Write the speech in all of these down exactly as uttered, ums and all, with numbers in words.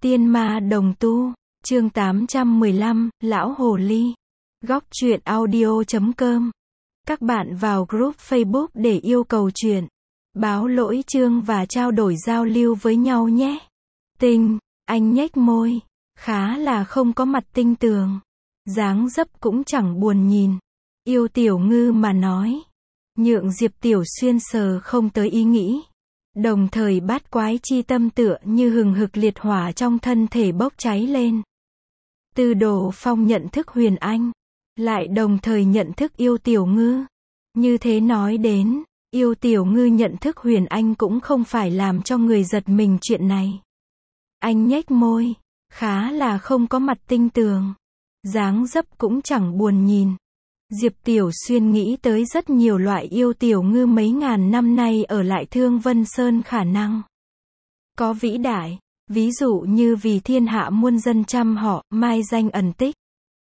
Tiên ma đồng tu, chương tám trăm mười lăm, Lão Hồ Ly. Góc truyện audio chấm com. Các bạn vào group Facebook để yêu cầu truyện, báo lỗi chương và trao đổi giao lưu với nhau nhé. Tinh, anh nhếch môi, khá là không có mặt tinh tường. Dáng dấp cũng chẳng buồn nhìn. Yêu Tiểu Ngư mà nói. Nhượng Diệp Tiểu Xuyên sờ không tới ý nghĩ. Đồng thời bát quái chi tâm tựa như hừng hực liệt hỏa trong thân thể bốc cháy lên. Tư Đồ Phong nhận thức Huyền Anh, lại đồng thời nhận thức Yêu Tiểu Ngư. Như thế nói đến, Yêu Tiểu Ngư nhận thức Huyền Anh cũng không phải làm cho người giật mình chuyện này. Anh nhếch môi, khá là không có mặt tinh tường. Dáng dấp cũng chẳng buồn nhìn. Diệp Tiểu Xuyên nghĩ tới rất nhiều loại Yêu Tiểu Ngư mấy ngàn năm nay ở lại Thương Vân Sơn khả năng có vĩ đại, ví dụ như vì thiên hạ muôn dân chăm họ, mai danh ẩn tích,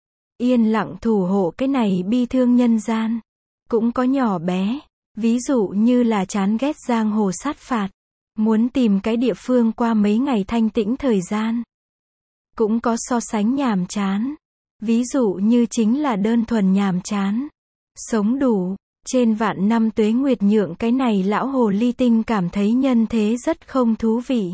yên lặng thủ hộ cái này bi thương nhân gian. Cũng có nhỏ bé, ví dụ như là chán ghét giang hồ sát phạt, muốn tìm cái địa phương qua mấy ngày thanh tĩnh thời gian. Cũng có so sánh nhàm chán, ví dụ như chính là đơn thuần nhàm chán, sống đủ, trên vạn năm tuế nguyệt nhượng cái này lão hồ ly tinh cảm thấy nhân thế rất không thú vị.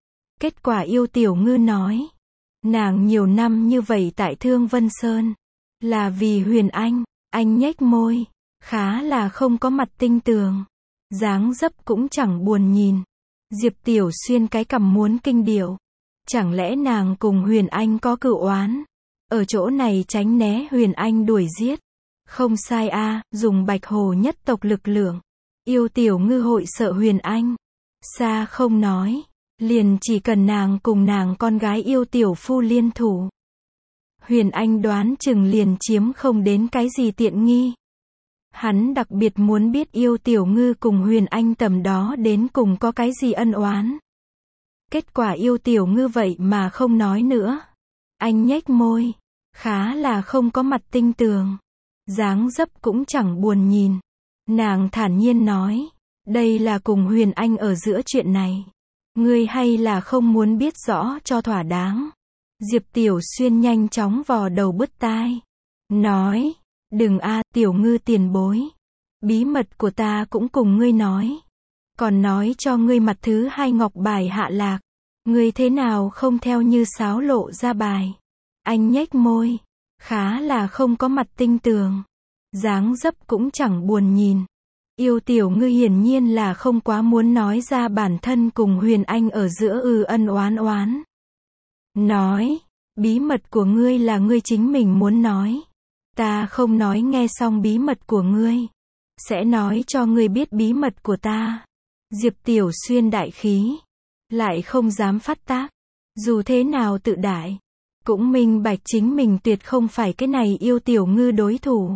Kết quả Yêu Tiểu Ngư nói, nàng nhiều năm như vậy tại Thương Vân Sơn, là vì Huyền Anh. Anh nhếch môi, khá là không có mặt tinh tường. Dáng dấp cũng chẳng buồn nhìn. Diệp Tiểu Xuyên cái cằm muốn kinh điệu. Chẳng lẽ nàng cùng Huyền Anh có cựu oán? Ở chỗ này tránh né Huyền Anh đuổi giết. Không sai a, à, dùng Bạch Hồ nhất tộc lực lượng. Yêu Tiểu Ngư hội sợ Huyền Anh. Xa không nói, liền chỉ cần nàng cùng nàng con gái Yêu Tiểu Phu liên thủ. Huyền Anh đoán chừng liền chiếm không đến cái gì tiện nghi. Hắn đặc biệt muốn biết Yêu Tiểu Ngư cùng Huyền Anh tầm đó đến cùng có cái gì ân oán. Kết quả Yêu Tiểu Ngư vậy mà không nói nữa. Anh nhếch môi, khá là không có mặt tinh tường. Dáng dấp cũng chẳng buồn nhìn. Nàng thản nhiên nói, đây là cùng Huyền Anh ở giữa chuyện này. Ngươi hay là không muốn biết rõ cho thỏa đáng. Diệp Tiểu Xuyên nhanh chóng vò đầu bứt tai. Nói, đừng a, Tiểu Ngư tiền bối. Bí mật của ta cũng cùng ngươi nói. Còn nói cho ngươi mặt thứ hai ngọc bài hạ lạc. Ngươi thế nào không theo như sáo lộ ra bài. Anh nhếch môi, khá là không có mặt tinh tường. Dáng dấp cũng chẳng buồn nhìn. Yêu Tiểu Ngư hiển nhiên là không quá muốn nói ra bản thân cùng Huyền Anh ở giữa ư ân oán oán. Nói, bí mật của ngươi là ngươi chính mình muốn nói. Ta không nói nghe xong bí mật của ngươi. Sẽ nói cho ngươi biết bí mật của ta. Diệp Tiểu Xuyên đại khí. Lại không dám phát tác. Dù thế nào tự đại. Cũng minh bạch chính mình tuyệt không phải cái này Yêu Tiểu Ngư đối thủ.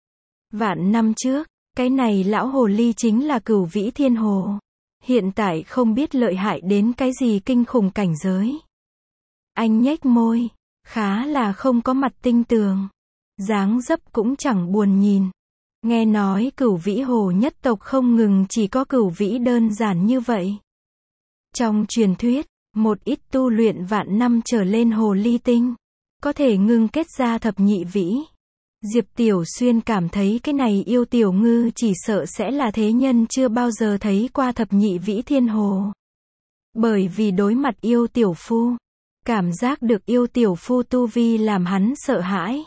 Vạn năm trước, cái này lão hồ ly chính là Cửu Vĩ Thiên Hồ. Hiện tại không biết lợi hại đến cái gì kinh khủng cảnh giới. Anh nhếch môi, khá là không có mặt tinh tường. Dáng dấp cũng chẳng buồn nhìn. Nghe nói Cửu Vĩ Hồ nhất tộc không ngừng chỉ có Cửu Vĩ đơn giản như vậy. Trong truyền thuyết, một ít tu luyện vạn năm trở lên hồ ly tinh, có thể ngưng kết ra thập nhị vĩ. Diệp Tiểu Xuyên cảm thấy cái này Yêu Tiểu Ngư chỉ sợ sẽ là thế nhân chưa bao giờ thấy qua thập nhị vĩ thiên hồ. Bởi vì đối mặt Yêu Tiểu Phu, cảm giác được Yêu Tiểu Phu tu vi làm hắn sợ hãi.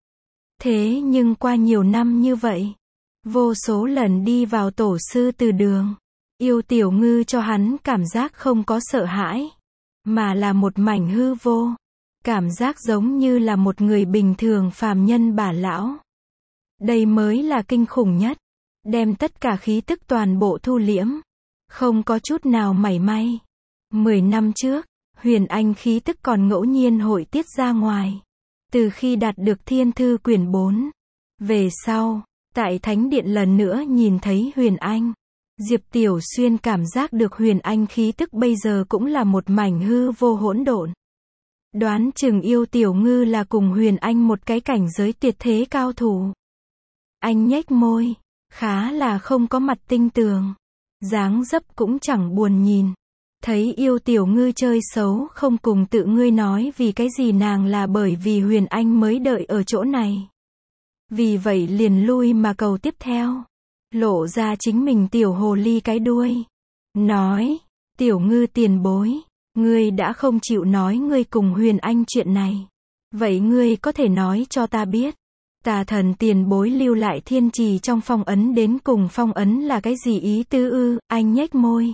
Thế nhưng qua nhiều năm như vậy, vô số lần đi vào tổ sư từ đường, Yêu Tiểu Ngư cho hắn cảm giác không có sợ hãi, mà là một mảnh hư vô. Cảm giác giống như là một người bình thường phàm nhân bà lão. Đây mới là kinh khủng nhất. Đem tất cả khí tức toàn bộ thu liễm. Không có chút nào mảy may. Mười năm trước, Huyền Anh khí tức còn ngẫu nhiên hội tiết ra ngoài. Từ khi đạt được Thiên Thư quyển bốn. Về sau, tại Thánh Điện lần nữa nhìn thấy Huyền Anh. Diệp Tiểu Xuyên cảm giác được Huyền Anh khí tức bây giờ cũng là một mảnh hư vô hỗn độn. Đoán chừng Yêu Tiểu Ngư là cùng Huyền Anh một cái cảnh giới tuyệt thế cao thủ. Anh nhếch môi, khá là không có mặt tinh tường. Dáng dấp cũng chẳng buồn nhìn. Thấy Yêu Tiểu Ngư chơi xấu không cùng tự ngươi nói vì cái gì nàng là bởi vì Huyền Anh mới đợi ở chỗ này. Vì vậy liền lui mà cầu tiếp theo. Lộ ra chính mình tiểu hồ ly cái đuôi. Nói, Tiểu Ngư tiền bối, ngươi đã không chịu nói ngươi cùng Huyền Anh chuyện này. Vậy ngươi có thể nói cho ta biết. Tà thần tiền bối lưu lại thiên trì trong phong ấn đến cùng phong ấn là cái gì ý tứ ư, anh nhếch môi.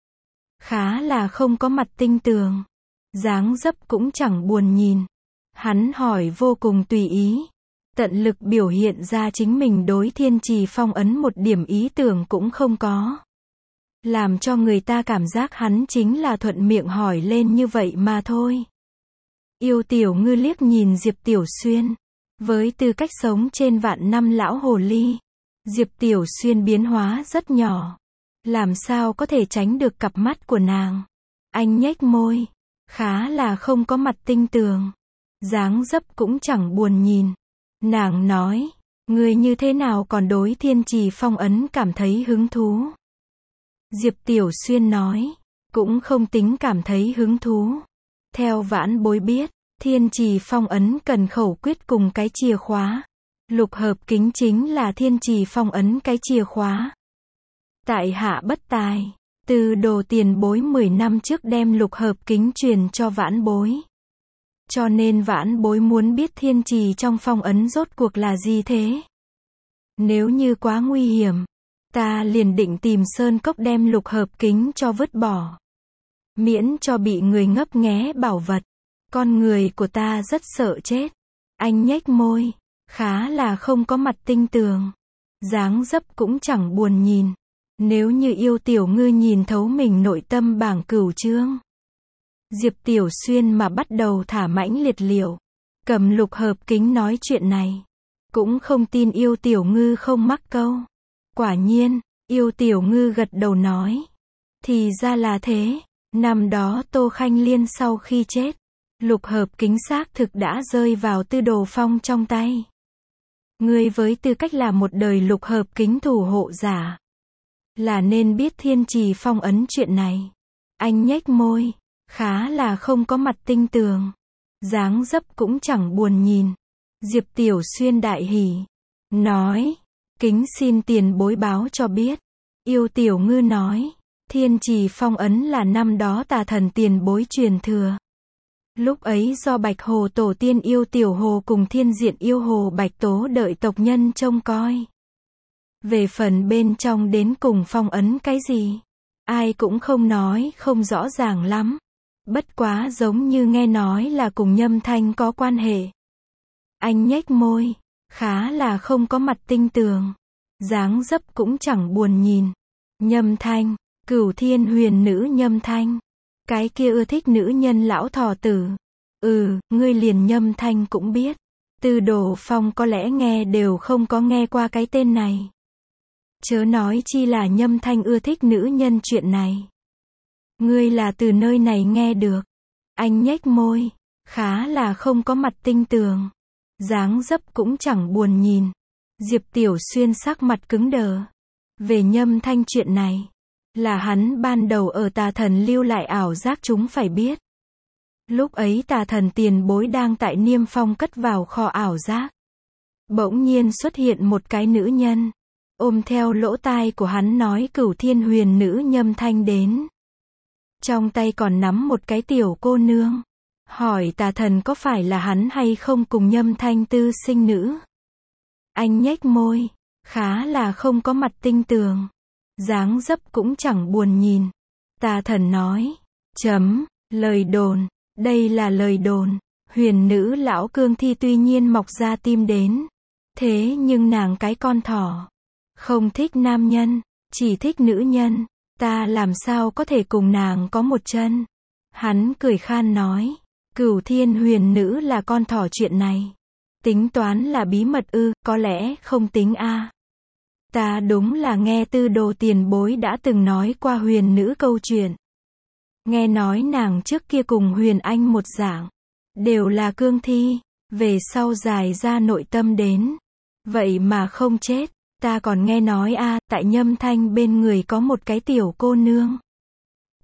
Khá là không có mặt tinh tường. Dáng dấp cũng chẳng buồn nhìn. Hắn hỏi vô cùng tùy ý. Tận lực biểu hiện ra chính mình đối thiên trì phong ấn một điểm ý tưởng cũng không có. Làm cho người ta cảm giác hắn chính là thuận miệng hỏi lên như vậy mà thôi. Yêu Tiểu Ngư liếc nhìn Diệp Tiểu Xuyên. Với tư cách sống trên vạn năm lão hồ ly, Diệp Tiểu Xuyên biến hóa rất nhỏ. Làm sao có thể tránh được cặp mắt của nàng. Anh nhếch môi. Khá là không có mặt tinh tường. Dáng dấp cũng chẳng buồn nhìn. Nàng nói, ngươi như thế nào còn đối thiên trì phong ấn cảm thấy hứng thú? Diệp Tiểu Xuyên nói, cũng không tính cảm thấy hứng thú. Theo vãn bối biết, thiên trì phong ấn cần khẩu quyết cùng cái chìa khóa. Lục hợp kính chính là thiên trì phong ấn cái chìa khóa. Tại hạ bất tài, từ đồ tiền bối mười năm trước đem lục hợp kính truyền cho vãn bối. Cho nên vãn bối muốn biết thiên trì trong phong ấn rốt cuộc là gì thế. Nếu như quá nguy hiểm, ta liền định tìm sơn cốc đem lục hợp kính cho vứt bỏ. Miễn cho bị người ngấp nghé bảo vật. Con người của ta rất sợ chết. Anh nhếch môi, khá là không có mặt tinh tường. Dáng dấp cũng chẳng buồn nhìn. Nếu như Yêu Tiểu Ngư nhìn thấu mình nội tâm bảng cửu chương. Diệp Tiểu Xuyên mà bắt đầu thả mãnh liệt liệu. Cầm lục hợp kính nói chuyện này. Cũng không tin Yêu Tiểu Ngư không mắc câu. Quả nhiên, Yêu Tiểu Ngư gật đầu nói. Thì ra là thế. Năm đó Tô Khanh Liên sau khi chết, lục hợp kính xác thực đã rơi vào Tư Đồ Phong trong tay. Ngươi với tư cách là một đời lục hợp kính thủ hộ giả, là nên biết thiên trì phong ấn chuyện này. Anh nhếch môi, khá là không có mặt tinh tường. Dáng dấp cũng chẳng buồn nhìn. Diệp Tiểu Xuyên đại hỉ. Nói, kính xin tiền bối báo cho biết. Yêu Tiểu Ngư nói, thiên trì phong ấn là năm đó tà thần tiền bối truyền thừa. Lúc ấy do Bạch Hồ Tổ tiên Yêu Tiểu Hồ cùng Thiên Diện Yêu Hồ Bạch Tố đợi tộc nhân trông coi. Về phần bên trong đến cùng phong ấn cái gì, ai cũng không nói, không rõ ràng lắm. Bất quá giống như nghe nói là cùng Nhâm Thanh có quan hệ. Anh nhếch môi, khá là không có mặt tinh tường. Dáng dấp cũng chẳng buồn nhìn. Nhâm Thanh, Cửu Thiên Huyền Nữ Nhâm Thanh. Cái kia ưa thích nữ nhân lão thò tử. Ừ, ngươi liền Nhâm Thanh cũng biết. Tư Đồ Phong có lẽ nghe đều không có nghe qua cái tên này. Chớ nói chi là Nhâm Thanh ưa thích nữ nhân chuyện này. Ngươi là từ nơi này nghe được. Anh nhếch môi, khá là không có mặt tinh tường. Dáng dấp cũng chẳng buồn nhìn. Diệp Tiểu Xuyên sắc mặt cứng đờ. Về Nhâm Thanh chuyện này, là hắn ban đầu ở tà thần lưu lại ảo giác chúng phải biết. Lúc ấy tà thần tiền bối đang tại Niêm Phong cất vào kho ảo giác. Bỗng nhiên xuất hiện một cái nữ nhân. Ôm theo lỗ tai của hắn nói Cửu Thiên Huyền Nữ Nhâm Thanh đến. Trong tay còn nắm một cái tiểu cô nương. Hỏi tà thần có phải là hắn hay không cùng Nhâm Thanh tư sinh nữ. Anh nhếch môi, khá là không có mặt tinh tường. Dáng dấp cũng chẳng buồn nhìn. Tà thần nói, chấm, lời đồn, đây là lời đồn. Huyền nữ lão cương thi tuy nhiên mọc ra tim đến. Thế nhưng nàng cái con thỏ. Không thích nam nhân, chỉ thích nữ nhân. Ta làm sao có thể cùng nàng có một chân. Hắn cười khan nói, Cửu Thiên Huyền Nữ là con thỏ chuyện này. Tính toán là bí mật ư, có lẽ không tính a. Ta đúng là nghe Tư Đồ tiền bối đã từng nói qua huyền nữ câu chuyện. Nghe nói nàng trước kia cùng Huyền Anh một dạng. Đều là cương thi. Về sau dài ra nội tâm đến. Vậy mà không chết. Ta còn nghe nói a, tại Nhâm Thanh bên người có một cái tiểu cô nương.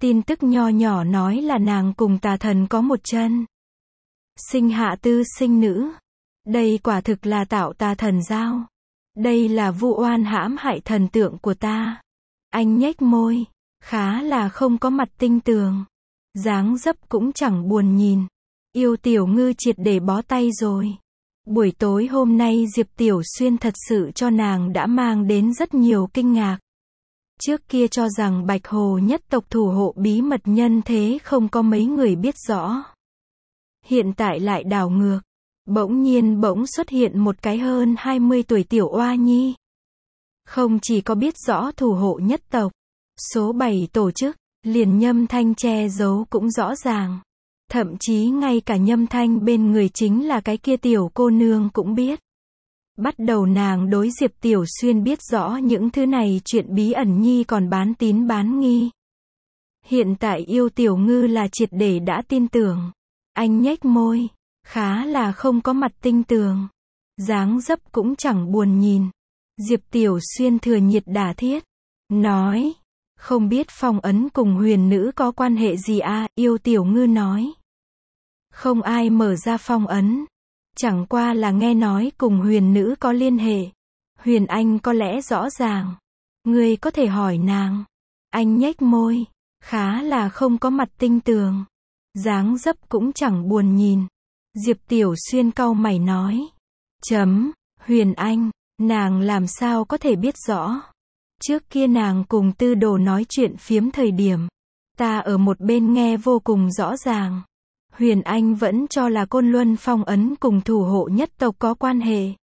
Tin tức nho nhỏ nói là nàng cùng tà thần có một chân. Sinh hạ tư sinh nữ. Đây quả thực là tạo tà thần giao. Đây là vu oan hãm hại thần tượng của ta. Anh nhếch môi, khá là không có mặt tinh tường. Dáng dấp cũng chẳng buồn nhìn. Yêu Tiểu Ngư triệt để bó tay rồi. Buổi tối hôm nay Diệp Tiểu Xuyên thật sự cho nàng đã mang đến rất nhiều kinh ngạc. Trước kia cho rằng Bạch Hồ nhất tộc thủ hộ bí mật nhân thế không có mấy người biết rõ. Hiện tại lại đảo ngược. Bỗng nhiên bỗng xuất hiện một cái hơn hai mươi tuổi tiểu oa nhi. Không chỉ có biết rõ thủ hộ nhất tộc, số bảy tổ chức, liền Nhâm Thanh che giấu cũng rõ ràng. Thậm chí ngay cả Nhâm Thanh bên người chính là cái kia tiểu cô nương cũng biết. Bắt đầu nàng đối Diệp Tiểu Xuyên biết rõ những thứ này chuyện bí ẩn nhi còn bán tín bán nghi. Hiện tại Yêu Tiểu Ngư là triệt để đã tin tưởng. Anh nhếch môi, khá là không có mặt tinh tường. Dáng dấp cũng chẳng buồn nhìn. Diệp Tiểu Xuyên thừa nhiệt đả thiết. Nói, không biết phong ấn cùng huyền nữ có quan hệ gì à, Yêu Tiểu Ngư nói. Không ai mở ra phong ấn. Chẳng qua là nghe nói cùng huyền nữ có liên hệ. Huyền Anh có lẽ rõ ràng. Ngươi có thể hỏi nàng. Anh nhếch môi, khá là không có mặt tinh tường. Dáng dấp cũng chẳng buồn nhìn. Diệp Tiểu Xuyên cau mày nói. Chấm, Huyền Anh, nàng làm sao có thể biết rõ. Trước kia nàng cùng Tư Đồ nói chuyện phiếm thời điểm. Ta ở một bên nghe vô cùng rõ ràng. Huyền Anh vẫn cho là Côn Luân phong ấn cùng thủ hộ nhất tộc có quan hệ.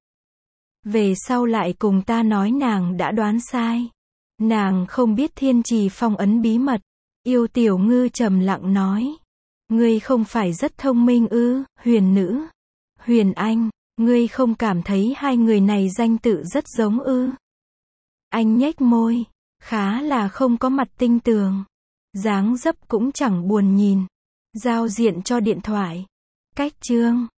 Về sau lại cùng ta nói nàng đã đoán sai. Nàng không biết thiên trì phong ấn bí mật. Yêu Tiểu Ngư trầm lặng nói. Ngươi không phải rất thông minh ư, huyền nữ. Huyền Anh, ngươi không cảm thấy hai người này danh tự rất giống ư. Anh nhếch môi, khá là không có mặt tinh tường. Dáng dấp cũng chẳng buồn nhìn. Giao diện cho điện thoại. Cách chương